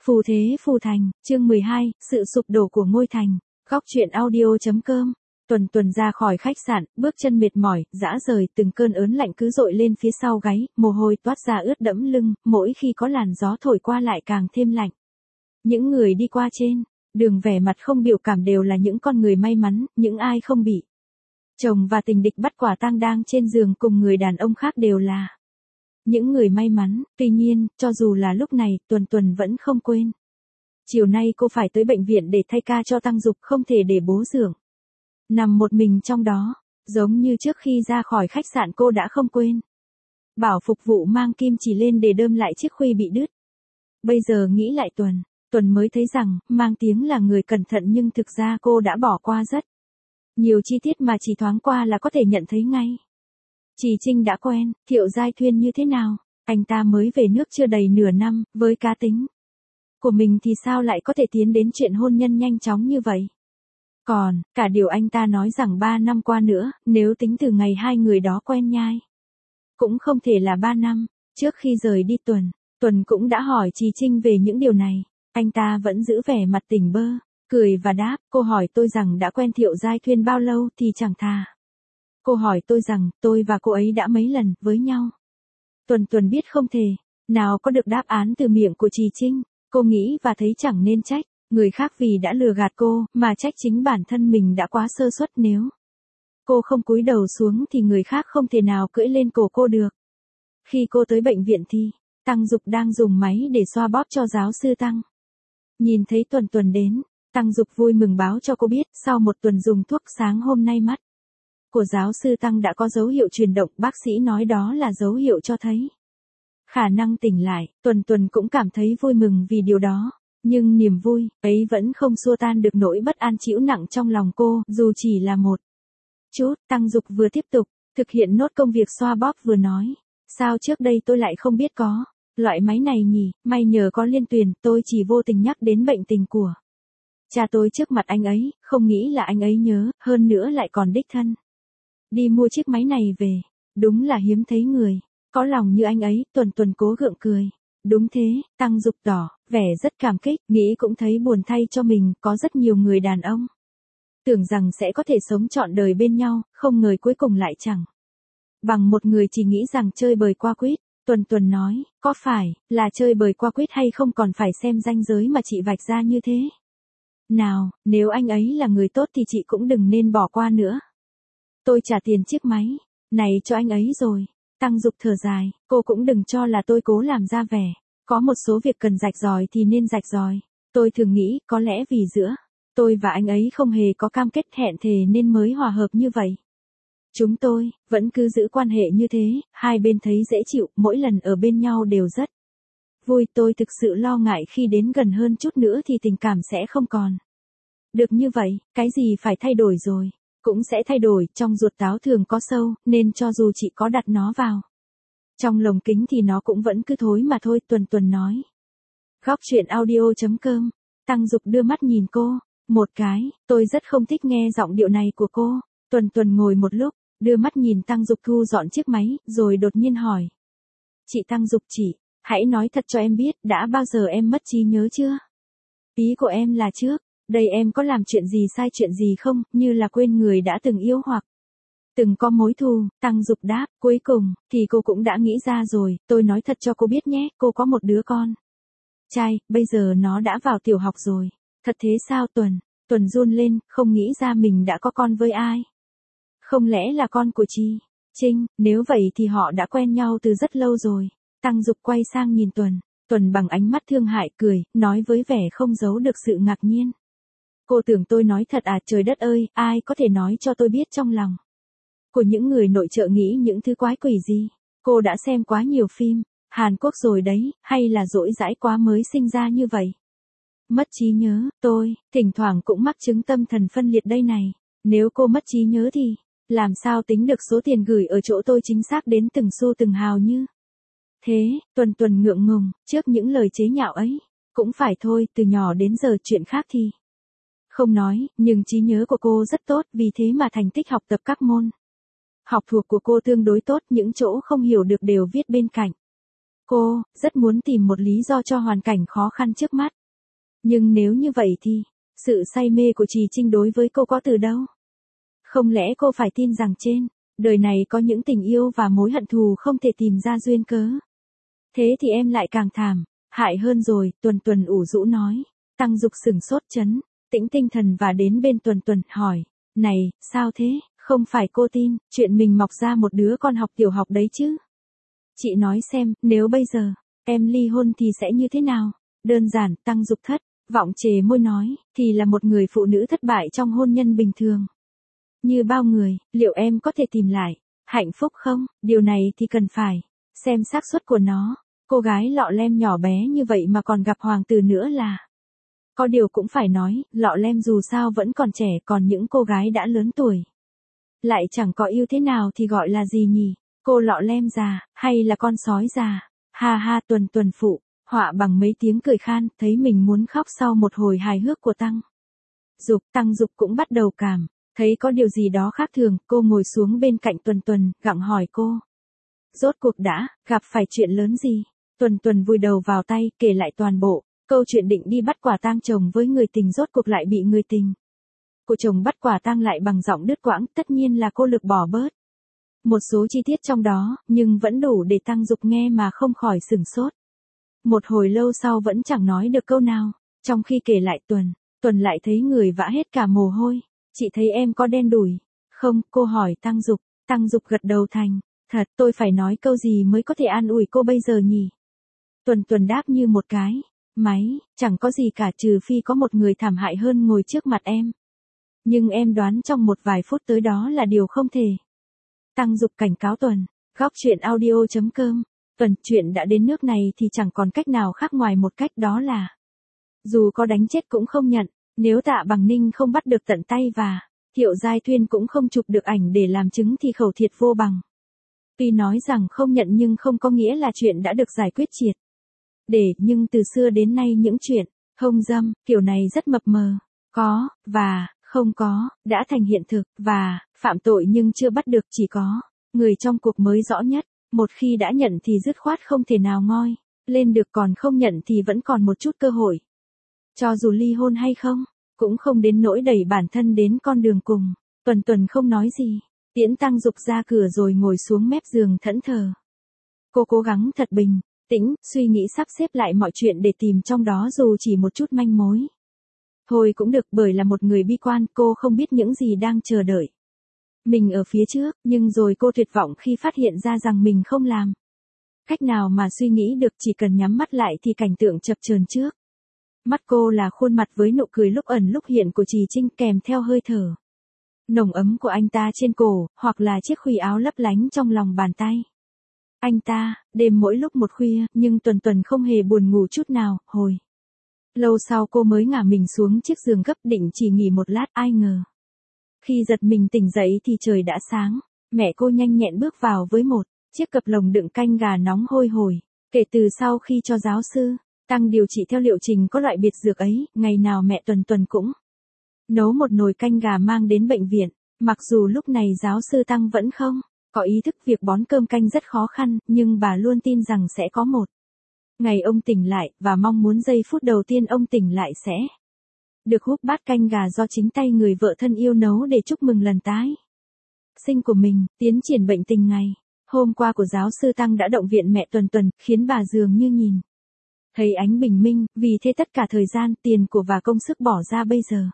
Phù thế phù thành, chương 12, sự sụp đổ của ngôi thành. Góc truyện audio.com. Tuần ra khỏi khách sạn, bước chân mệt mỏi, rã rời, từng cơn ớn lạnh cứ dội lên phía sau gáy, mồ hôi toát ra ướt đẫm lưng, mỗi khi có làn gió thổi qua lại càng thêm lạnh. Những người đi qua trên đường vẻ mặt không biểu cảm đều là những con người may mắn, những ai không bị chồng và tình địch bắt quả tang đang trên giường cùng người đàn ông khác đều là những người may mắn. Tuy nhiên, cho dù là lúc này, Tuần vẫn không quên. Chiều nay cô phải tới bệnh viện để thay ca cho Tăng Dục, không thể để bố dưỡng nằm một mình trong đó. Giống như trước khi ra khỏi khách sạn cô đã không quên bảo phục vụ mang kim chỉ lên để đơm lại chiếc khuy bị đứt. Bây giờ nghĩ lại Tuần mới thấy rằng, mang tiếng là người cẩn thận nhưng thực ra cô đã bỏ qua rất nhiều chi tiết mà chỉ thoáng qua là có thể nhận thấy ngay. Chỉ Trinh đã quen, Thiệu Giai Thuyên như thế nào? Anh ta mới về nước chưa đầy nửa năm, với cá tính của mình thì sao lại có thể tiến đến chuyện hôn nhân nhanh chóng như vậy? Còn, cả điều anh ta nói rằng 3 năm qua nữa, nếu tính từ ngày hai người đó quen nhai, cũng không thể là 3 năm. Trước khi rời đi Tuần cũng đã hỏi Trì Trinh về những điều này. Anh ta vẫn giữ vẻ mặt tỉnh bơ, cười và đáp. Cô hỏi tôi rằng đã quen Thiệu Giai Thuyên bao lâu thì chẳng thà cô hỏi tôi rằng tôi và cô ấy đã mấy lần với nhau. Tuần biết không thể nào có được đáp án từ miệng của Trì Trinh. Cô nghĩ và thấy chẳng nên trách người khác vì đã lừa gạt cô, mà trách chính bản thân mình đã quá sơ suất. Nếu cô không cúi đầu xuống thì người khác không thể nào cưỡi lên cổ cô được. Khi cô tới bệnh viện thì Tăng Dục đang dùng máy để xoa bóp cho giáo sư Tăng. Nhìn thấy Tuần đến, Tăng Dục vui mừng báo cho cô biết, sau một tuần dùng thuốc sáng hôm nay mắt của giáo sư Tăng đã có dấu hiệu chuyển động, bác sĩ nói đó là dấu hiệu cho thấy khả năng tỉnh lại. Tuần cũng cảm thấy vui mừng vì điều đó, nhưng niềm vui ấy vẫn không xua tan được nỗi bất an trĩu nặng trong lòng cô, dù chỉ là một chút. Tăng Dục vừa tiếp tục thực hiện nốt công việc xoa bóp vừa nói, sao trước đây tôi lại không biết có loại máy này nhỉ, may nhờ có Liên Tuyền, tôi chỉ vô tình nhắc đến bệnh tình của cha tôi trước mặt anh ấy, không nghĩ là anh ấy nhớ, hơn nữa lại còn đích thân đi mua chiếc máy này về. Đúng là hiếm thấy người có lòng như anh ấy. Tuần cố gượng cười. Đúng thế, Tăng Dục tỏ vẻ rất cảm kích, nghĩ cũng thấy buồn thay cho mình. Có rất nhiều người đàn ông tưởng rằng sẽ có thể sống trọn đời bên nhau, không ngờ cuối cùng lại chẳng bằng một người chỉ nghĩ rằng chơi bời qua quýt. Tuần nói, có phải là chơi bời qua quýt hay không còn phải xem ranh giới mà chị vạch ra như thế nào. Nếu anh ấy là người tốt thì chị cũng đừng nên bỏ qua nữa. Tôi trả tiền chiếc máy này cho anh ấy rồi. Tăng Dục thở dài, cô cũng đừng cho là tôi cố làm ra vẻ. Có một số việc cần rạch ròi thì nên rạch ròi. Tôi thường nghĩ có lẽ vì giữa tôi và anh ấy không hề có cam kết hẹn thề nên mới hòa hợp như vậy. Chúng tôi vẫn cứ giữ quan hệ như thế, hai bên thấy dễ chịu, mỗi lần ở bên nhau đều rất vui. Tôi thực sự lo ngại khi đến gần hơn chút nữa thì tình cảm sẽ không còn được như vậy. Cái gì phải thay đổi rồi cũng sẽ thay đổi. Trong ruột táo thường có sâu, nên cho dù chị có đặt nó vào trong lồng kính thì nó cũng vẫn cứ thối mà thôi. Tuần nói. Góc truyện audio.com. Tăng Dục đưa mắt nhìn cô một cái. Tôi rất không thích nghe giọng điệu này của cô. Tuần ngồi một lúc, đưa mắt nhìn Tăng Dục thu dọn chiếc máy, rồi đột nhiên hỏi. Chị Tăng Dục, chị hãy nói thật cho em biết, đã bao giờ em mất trí nhớ chưa? Ý của em là trước đây em có làm chuyện gì sai chuyện gì không, như là quên người đã từng yêu hoặc từng có mối thù. Tăng Dục đáp, cuối cùng thì cô cũng đã nghĩ ra rồi. Tôi nói thật cho cô biết nhé, cô có một đứa con trai, bây giờ nó đã vào tiểu học rồi. Thật thế sao? Tuần run lên, không nghĩ ra mình đã có con với ai. Không lẽ là con của Trì Trinh? Nếu vậy thì họ đã quen nhau từ rất lâu rồi. Tăng Dục quay sang nhìn Tuần bằng ánh mắt thương hại, cười, nói với vẻ không giấu được sự ngạc nhiên. Cô tưởng tôi nói thật à? Trời đất ơi, ai có thể nói cho tôi biết trong lòng của những người nội trợ nghĩ những thứ quái quỷ gì? Cô đã xem quá nhiều phim Hàn Quốc rồi đấy, hay là dỗi dãi quá mới sinh ra như vậy? Mất trí nhớ, tôi thỉnh thoảng cũng mắc chứng tâm thần phân liệt đây này. Nếu cô mất trí nhớ thì làm sao tính được số tiền gửi ở chỗ tôi chính xác đến từng xu từng hào như thế? Tuần ngượng ngùng trước những lời chế nhạo ấy. Cũng phải thôi, từ nhỏ đến giờ chuyện khác thì không nói, nhưng trí nhớ của cô rất tốt, vì thế mà thành tích học tập các môn học thuộc của cô tương đối tốt, những chỗ không hiểu được đều viết bên cạnh Cô, rất muốn tìm một lý do cho hoàn cảnh khó khăn trước mắt. Nhưng nếu như vậy thì, sự say mê của Trì Trinh đối với cô có từ đâu? Không lẽ cô phải tin rằng trên đời này có những tình yêu và mối hận thù không thể tìm ra duyên cớ? Thế thì em lại càng thảm, hại hơn rồi, Tuần Tuần ủ rũ nói. Tăng Dục sửng sốt chấn, tĩnh tinh thần và đến bên Tuần Tuần, hỏi, này, sao thế, không phải cô tin, chuyện mình mọc ra một đứa con học tiểu học đấy chứ? Chị nói xem, nếu bây giờ, em ly hôn thì sẽ như thế nào? Đơn giản, Tăng Dục thất vọng chề môi nói, thì là một người phụ nữ thất bại trong hôn nhân bình thường. Như bao người, liệu em có thể tìm lại hạnh phúc không? Điều này thì cần phải xem xác suất của nó. Cô gái lọ lem nhỏ bé như vậy mà còn gặp hoàng tử nữa là. Có điều cũng phải nói, lọ lem dù sao vẫn còn trẻ, còn những cô gái đã lớn tuổi lại chẳng có yêu thế nào thì gọi là gì nhỉ? Cô lọ lem già, hay là con sói già? Ha ha, Tuần Tuần phụ họa bằng mấy tiếng cười khan, thấy mình muốn khóc sau một hồi hài hước của Tăng Dục cũng bắt đầu cảm thấy có điều gì đó khác thường, cô ngồi xuống bên cạnh Tuần Tuần, gặng hỏi cô. Rốt cuộc đã gặp phải chuyện lớn gì? Tuần Tuần vùi đầu vào tay, kể lại toàn bộ câu chuyện định đi bắt quả tang chồng với người tình, rốt cuộc lại bị người tình của chồng bắt quả tang lại bằng giọng đứt quãng, tất nhiên là cô lực bỏ bớt một số chi tiết trong đó, nhưng vẫn đủ để Tăng Dục nghe mà không khỏi sửng sốt. Một hồi lâu sau vẫn chẳng nói được câu nào, trong khi kể lại Tuần lại thấy người vã hết cả mồ hôi. Chị thấy em có đen đủi không? Cô hỏi Tăng Dục gật đầu thành thật. Tôi phải nói câu gì mới có thể an ủi cô bây giờ nhỉ? Tuần đáp như một cái máy, chẳng có gì cả, trừ phi có một người thảm hại hơn ngồi trước mặt em. Nhưng em đoán trong một vài phút tới đó là điều không thể. Tăng Dục cảnh cáo Tuần. Góc truyện audio.com. Tuần, chuyện đã đến nước này thì chẳng còn cách nào khác ngoài một cách, đó là dù có đánh chết cũng không nhận. Nếu Tạ Bằng Ninh không bắt được tận tay và Thiệu Giai Thuyên cũng không chụp được ảnh để làm chứng thì khẩu thiệt vô bằng. Tuy nói rằng không nhận nhưng không có nghĩa là chuyện đã được giải quyết triệt nhưng từ xưa đến nay những chuyện hôn dâm kiểu này rất mập mờ, có và không có đã thành hiện thực, và phạm tội nhưng chưa bắt được chỉ có người trong cuộc mới rõ nhất. Một khi đã nhận thì dứt khoát không thể nào ngoi lên được, còn không nhận thì vẫn còn một chút cơ hội. Cho dù ly hôn hay không, cũng không đến nỗi đẩy bản thân đến con đường cùng. Tuần không nói gì, tiễn Tăng Dục ra cửa rồi ngồi xuống mép giường thẫn thờ. Cô cố gắng thật bình tĩnh, suy nghĩ sắp xếp lại mọi chuyện để tìm trong đó dù chỉ một chút manh mối. Thôi cũng được, bởi là một người bi quan, cô không biết những gì đang chờ đợi mình ở phía trước, nhưng rồi cô tuyệt vọng khi phát hiện ra rằng mình không làm cách nào mà suy nghĩ được, chỉ cần nhắm mắt lại thì cảnh tượng chập chờn trước mắt cô là khuôn mặt với nụ cười lúc ẩn lúc hiện của Trì Trinh, kèm theo hơi thở nồng ấm của anh ta trên cổ, hoặc là chiếc khuy áo lấp lánh trong lòng bàn tay anh ta. Đêm mỗi lúc một khuya, nhưng Tuần không hề buồn ngủ chút nào. Hồi lâu sau cô mới ngả mình xuống chiếc giường gấp, định chỉ nghỉ một lát, ai ngờ khi giật mình tỉnh dậy thì trời đã sáng. Mẹ cô nhanh nhẹn bước vào với một chiếc cặp lồng đựng canh gà nóng hôi hổi. Kể từ sau khi cho giáo sư Tăng điều trị theo liệu trình có loại biệt dược ấy, ngày nào mẹ Tuần cũng nấu một nồi canh gà mang đến bệnh viện. Mặc dù lúc này giáo sư Tăng vẫn không có ý thức việc bón cơm canh rất khó khăn, nhưng bà luôn tin rằng sẽ có một ngày ông tỉnh lại, và mong muốn giây phút đầu tiên ông tỉnh lại sẽ được húp bát canh gà do chính tay người vợ thân yêu nấu để chúc mừng lần tái sinh của mình. Tiến triển bệnh tình ngày hôm qua của giáo sư Tăng đã động viện mẹ Tuần, khiến bà dường như nhìn thấy ánh bình minh, vì thế tất cả thời gian, tiền của và công sức bỏ ra bây giờ,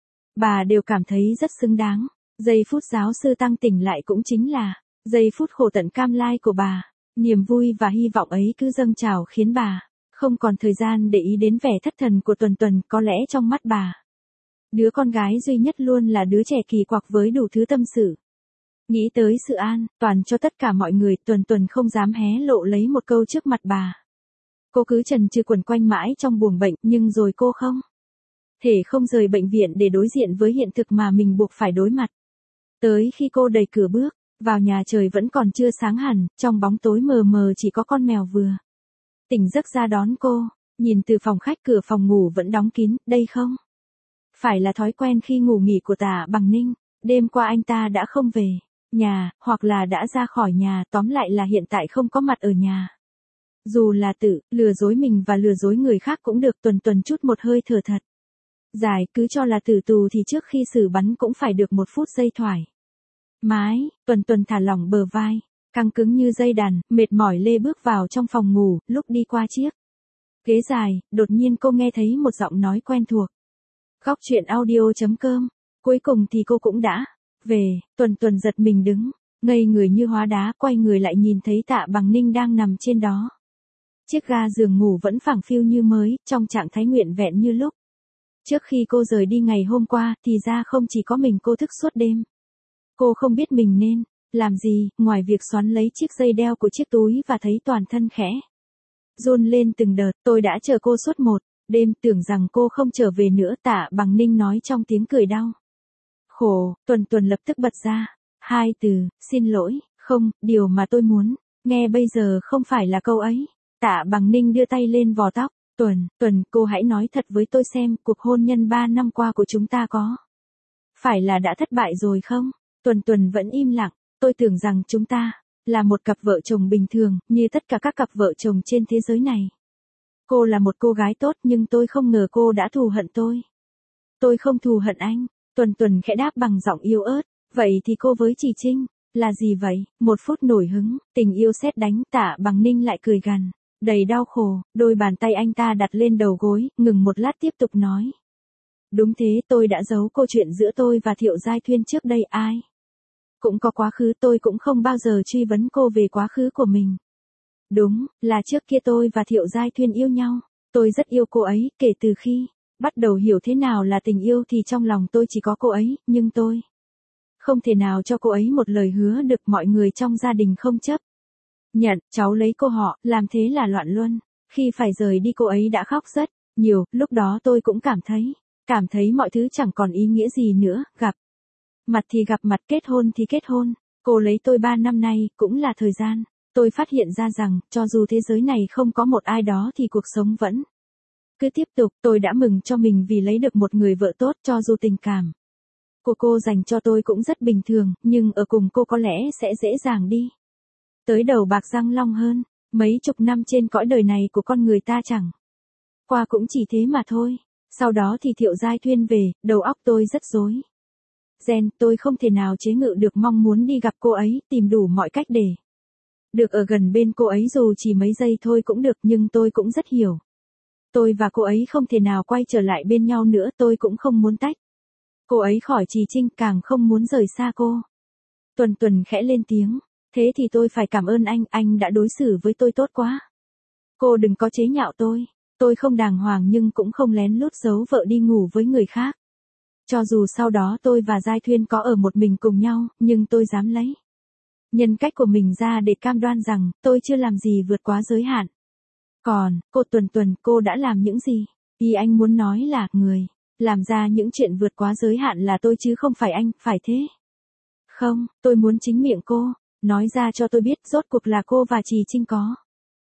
bà đều cảm thấy rất xứng đáng. Giây phút giáo sư Tăng tỉnh lại cũng chính là giây phút khổ tận cam lai của bà. Niềm vui và hy vọng ấy cứ dâng trào khiến bà không còn thời gian để ý đến vẻ thất thần của Tuần. Có lẽ trong mắt bà, đứa con gái duy nhất luôn là đứa trẻ kỳ quặc với đủ thứ tâm sự. Nghĩ tới sự an toàn cho tất cả mọi người, Tuần không dám hé lộ lấy một câu trước mặt bà. Cô cứ chần chừ quẩn quanh mãi trong buồng bệnh, nhưng rồi cô không thể không rời bệnh viện để đối diện với hiện thực mà mình buộc phải đối mặt. Tới khi cô đẩy cửa bước vào nhà, trời vẫn còn chưa sáng hẳn, trong bóng tối mờ mờ chỉ có con mèo vừa tỉnh giấc ra đón cô. Nhìn từ phòng khách, cửa phòng ngủ vẫn đóng kín, đây không phải là thói quen khi ngủ nghỉ của Tạ Bằng Ninh. Đêm qua anh ta đã không về nhà, hoặc là đã ra khỏi nhà, tóm lại là hiện tại không có mặt ở nhà. Dù là tự lừa dối mình và lừa dối người khác cũng được, Tuần chút một hơi thở thật dài, cứ cho là tử tù thì trước khi xử bắn cũng phải được 1 phút giây thoải mái. Tuần thả lỏng bờ vai, căng cứng như dây đàn, mệt mỏi lê bước vào trong phòng ngủ, lúc đi qua chiếc ghế dài, đột nhiên cô nghe thấy một giọng nói quen thuộc. Góc chuyện audio.com. Cuối cùng thì cô cũng đã về. Tuần giật mình đứng ngây người như hóa đá, quay người lại nhìn thấy Tạ Bằng Ninh đang nằm trên đó. Chiếc ga giường ngủ vẫn phẳng phiu như mới, trong trạng thái nguyện vẹn như lúc trước khi cô rời đi ngày hôm qua, thì ra không chỉ có mình cô thức suốt đêm. Cô không biết mình nên làm gì, ngoài việc xoắn lấy chiếc dây đeo của chiếc túi và thấy toàn thân khẽ run lên từng đợt. Tôi đã chờ cô suốt một đêm, tưởng rằng cô không trở về nữa, Tạ Bằng Ninh nói trong tiếng cười đau khổ. Tuần lập tức bật ra 2 từ, xin lỗi. Không, điều mà tôi muốn nghe bây giờ không phải là câu ấy. Tạ Bằng Ninh đưa tay lên vò tóc. Tuần, cô hãy nói thật với tôi xem, cuộc hôn nhân 3 năm qua của chúng ta có phải là đã thất bại rồi không? Tuần vẫn im lặng. Tôi tưởng rằng chúng ta là một cặp vợ chồng bình thường, như tất cả các cặp vợ chồng trên thế giới này. Cô là một cô gái tốt, nhưng tôi không ngờ cô đã thù hận tôi. Tôi không thù hận anh. Tuần khẽ đáp bằng giọng yếu ớt. Vậy thì cô với Chỉ Trinh là gì vậy? 1 phút nổi hứng, tình yêu sét đánh. Tạ Bằng Ninh lại cười gằn, đầy đau khổ. Đôi bàn tay anh ta đặt lên đầu gối, ngừng một lát tiếp tục nói. Đúng thế, tôi đã giấu câu chuyện giữa tôi và Thiệu Giai Thuyên trước đây. Ai cũng có quá khứ, tôi cũng không bao giờ truy vấn cô về quá khứ của mình. Đúng là trước kia tôi và Thiệu Giai Thuyên yêu nhau. Tôi rất yêu cô ấy, kể từ khi bắt đầu hiểu thế nào là tình yêu thì trong lòng tôi chỉ có cô ấy, nhưng tôi không thể nào cho cô ấy một lời hứa được. Mọi người trong gia đình không chấp nhận cháu lấy cô họ, làm thế là loạn luân. Khi phải rời đi cô ấy đã khóc rất nhiều, lúc đó tôi cũng cảm thấy mọi thứ chẳng còn ý nghĩa gì nữa, gặp mặt thì gặp mặt, kết hôn thì kết hôn. Cô lấy tôi 3 năm nay, cũng là thời gian tôi phát hiện ra rằng, cho dù thế giới này không có một ai đó thì cuộc sống vẫn cứ tiếp tục. Tôi đã mừng cho mình vì lấy được một người vợ tốt, cho dù tình cảm của cô dành cho tôi cũng rất bình thường, nhưng ở cùng cô có lẽ sẽ dễ dàng đi tới đầu bạc răng long hơn. Mấy chục năm trên cõi đời này của con người ta chẳng qua cũng chỉ thế mà thôi. Sau đó thì Thiệu Giai Thuyên về, đầu óc tôi rất rối ren, tôi không thể nào chế ngự được mong muốn đi gặp cô ấy, tìm đủ mọi cách để được ở gần bên cô ấy dù chỉ mấy giây thôi cũng được, nhưng tôi cũng rất hiểu. Tôi và cô ấy không thể nào quay trở lại bên nhau nữa, tôi cũng không muốn tách cô ấy khỏi Chỉ Trinh, càng không muốn rời xa cô. Tuần khẽ lên tiếng, thế thì tôi phải cảm ơn anh đã đối xử với tôi tốt quá. Cô đừng có chế nhạo tôi không đàng hoàng nhưng cũng không lén lút giấu vợ đi ngủ với người khác. Cho dù sau đó tôi và Giai Thuyên có ở một mình cùng nhau, nhưng tôi dám lấy nhân cách của mình ra để cam đoan rằng, tôi chưa làm gì vượt quá giới hạn. Còn, cô Tuần, cô đã làm những gì? Ý anh muốn nói là, người làm ra những chuyện vượt quá giới hạn là tôi chứ không phải anh, phải thế? Không, tôi muốn chính miệng cô nói ra cho tôi biết rốt cuộc là cô và Chỉ Trinh có.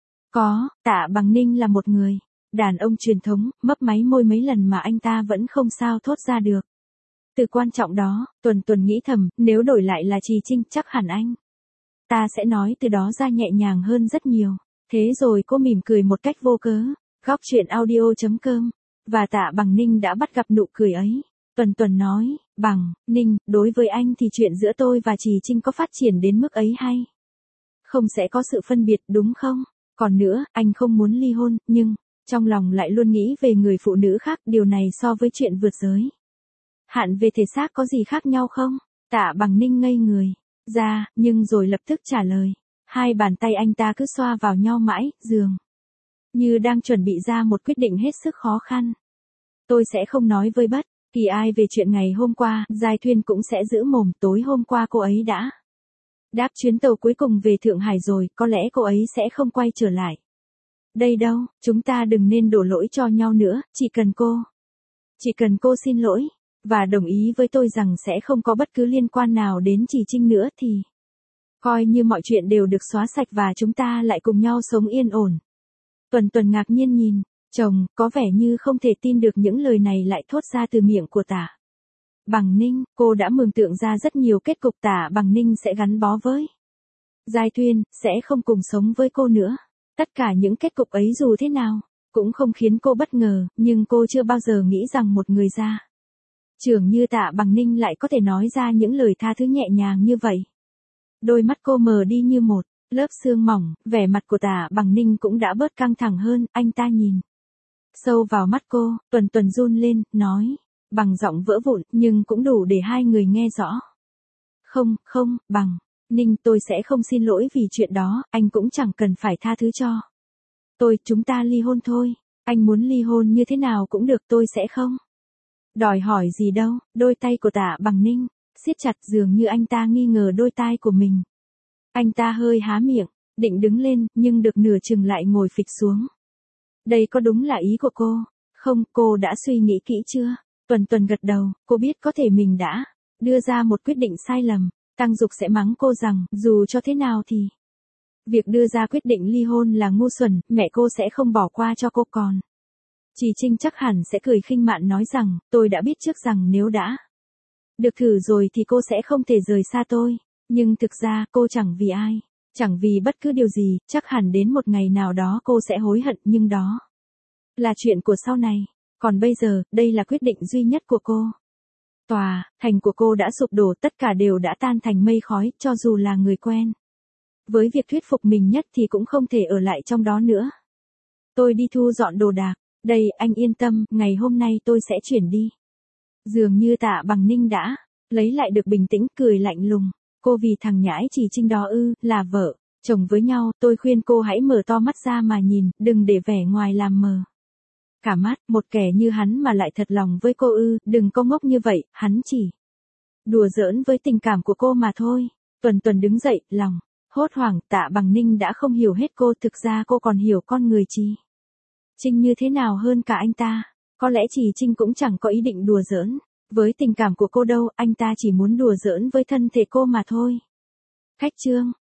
Tạ Bằng Ninh là một người đàn ông truyền thống, mấp máy môi mấy lần mà anh ta vẫn không sao thốt ra được từ quan trọng đó. Tuần nghĩ thầm, nếu đổi lại là Chỉ Trinh chắc hẳn anh ta sẽ nói từ đó ra nhẹ nhàng hơn rất nhiều. Thế rồi cô mỉm cười một cách vô cớ. Góc chuyện audio.com. Và Tạ Bằng Ninh đã bắt gặp nụ cười ấy. Tuần nói, Bằng Ninh, đối với anh thì chuyện giữa tôi và Chỉ Trinh có phát triển đến mức ấy hay không sẽ có sự phân biệt, đúng không? Còn nữa, anh không muốn ly hôn, nhưng trong lòng lại luôn nghĩ về người phụ nữ khác, điều này so với chuyện vượt giới hạn về thể xác có gì khác nhau không? Tạ Bằng Ninh ngây người ra, nhưng rồi lập tức trả lời. Hai bàn tay anh ta cứ xoa vào nhau mãi, dường như đang chuẩn bị ra một quyết định hết sức khó khăn. Tôi sẽ không nói với bất kỳ ai về chuyện ngày hôm qua, Giai Thuyên cũng sẽ giữ mồm. Tối hôm qua cô ấy đã đáp chuyến tàu cuối cùng về Thượng Hải rồi, có lẽ cô ấy sẽ không quay trở lại đây đâu. Chúng ta đừng nên đổ lỗi cho nhau nữa, chỉ cần cô xin lỗi và đồng ý với tôi rằng sẽ không có bất cứ liên quan nào đến Chỉ Trinh nữa thì coi như mọi chuyện đều được xóa sạch và chúng ta lại cùng nhau sống yên ổn. Tuần ngạc nhiên nhìn chồng, có vẻ như không thể tin được những lời này lại thốt ra từ miệng của Tạ Bằng Ninh. Cô đã mường tượng ra rất nhiều kết cục. Tạ Bằng Ninh sẽ gắn bó với Giai Thuyên, sẽ không cùng sống với cô nữa. Tất cả những kết cục ấy dù thế nào, cũng không khiến cô bất ngờ, nhưng cô chưa bao giờ nghĩ rằng một người gia trưởng như Tạ Bằng Ninh lại có thể nói ra những lời tha thứ nhẹ nhàng như vậy. Đôi mắt cô mờ đi như một lớp sương mỏng, vẻ mặt của Tạ Bằng Ninh cũng đã bớt căng thẳng hơn, anh ta nhìn sâu vào mắt cô, Tuần Tuần run lên, nói, bằng giọng vỡ vụn, nhưng cũng đủ để hai người nghe rõ. Không, Bằng Ninh, tôi sẽ không xin lỗi vì chuyện đó, anh cũng chẳng cần phải tha thứ cho chúng ta ly hôn thôi. Anh muốn ly hôn như thế nào cũng được, tôi sẽ không đòi hỏi gì đâu. Đôi tay của Tạ Bằng Ninh siết chặt, dường như anh ta nghi ngờ đôi tai của mình. Anh ta hơi há miệng, định đứng lên, nhưng được nửa chừng lại ngồi phịch xuống. Đây có đúng là ý của cô? Không, cô đã suy nghĩ kỹ chưa? Tuần Tuần gật đầu, cô biết có thể mình đã đưa ra một quyết định sai lầm. Tăng Dục sẽ mắng cô rằng, dù cho thế nào thì việc đưa ra quyết định ly hôn là ngu xuẩn, mẹ cô sẽ không bỏ qua cho cô còn. Chỉ Trinh chắc hẳn sẽ cười khinh mạn nói rằng, tôi đã biết trước rằng nếu đã được thử rồi thì cô sẽ không thể rời xa tôi. Nhưng thực ra, cô chẳng vì ai, chẳng vì bất cứ điều gì, chắc hẳn đến một ngày nào đó cô sẽ hối hận, nhưng đó là chuyện của sau này. Còn bây giờ, đây là quyết định duy nhất của cô. Tòa thành của cô đã sụp đổ, tất cả đều đã tan thành mây khói, cho dù là người quen với việc thuyết phục mình nhất thì cũng không thể ở lại trong đó nữa. Tôi đi thu dọn đồ đạc. Đây, anh yên tâm, ngày hôm nay tôi sẽ chuyển đi. Dường như Tạ Bằng Ninh đã lấy lại được bình tĩnh, cười lạnh lùng. Cô vì thằng nhãi Chỉ Trinh đó ư, là vợ chồng với nhau, tôi khuyên cô hãy mở to mắt ra mà nhìn, đừng để vẻ ngoài làm mờ cả mắt. Một kẻ như hắn mà lại thật lòng với cô ư, đừng có ngốc như vậy, hắn chỉ đùa giỡn với tình cảm của cô mà thôi. Tuần Tuần đứng dậy, lòng hốt hoảng. Tạ Bằng Ninh đã không hiểu hết cô, thực ra cô còn hiểu con người Chỉ Trinh như thế nào hơn cả anh ta. Có lẽ Chỉ Trinh cũng chẳng có ý định đùa giỡn với tình cảm của cô đâu, anh ta chỉ muốn đùa giỡn với thân thể cô mà thôi. Khách trương.